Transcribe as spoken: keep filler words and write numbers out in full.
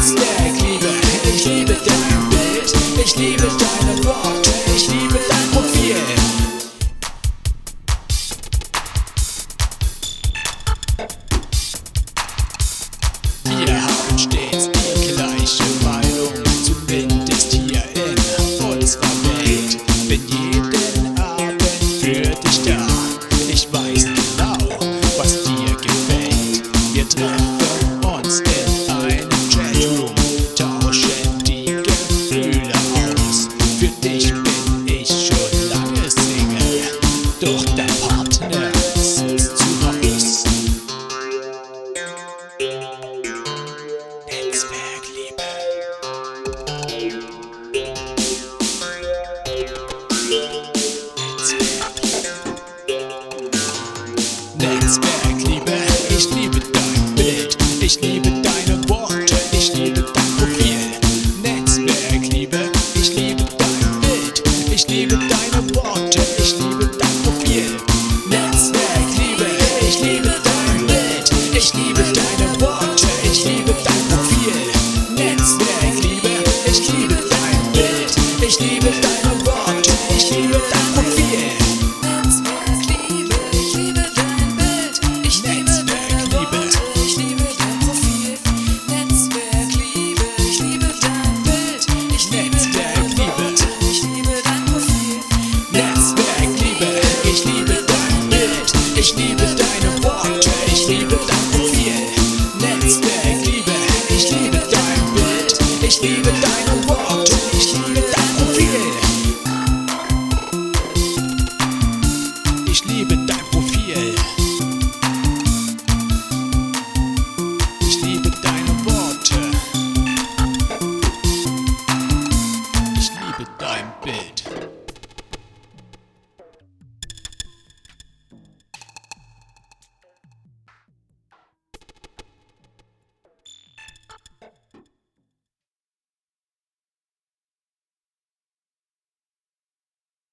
Netzwerkliebe, ich liebe dein Bild, ich liebe deine Worte, ich liebe dein Profil. Wir haben stets die gleiche Meinung, zumindest hier in unserer Welt. Bin jeden Abend für dich da, ich weiß genau, was dir gefällt. Wir treffen uns in einem Chatroom, tauschen die Gefühle aus. Für dich bin ich schon lange Single, doch dein Partner sitzt zu Haus. Netzwerkliebe. Netzwerkliebe, ich liebe dein Bild, ich liebe deine Worte, ich liebe dein Profil. Netzwerkliebe, ich liebe dein Bild, ich liebe deine Worte, ich liebe dein Profil. Netzwerkliebe, ich liebe dein Bild, ich liebe deine Worte, ich liebe dein Profil. Netzwerkliebe, ich liebe dein Bild, ich liebe deine Worte, ich liebe dein Profil. Netzwerkliebe, ich liebe dein Bild, ich liebe deine Worte, ich liebe dein Profil. Netzwerkliebe, ich liebe dein Bild, ich liebe deine Worte, ich liebe dein Profil. Netzwerkliebe, ich liebe dein Bild, ich liebe deine Worte, ich liebe dein Profil. Netzwerkliebe, ich liebe dein Bild, ich liebe dein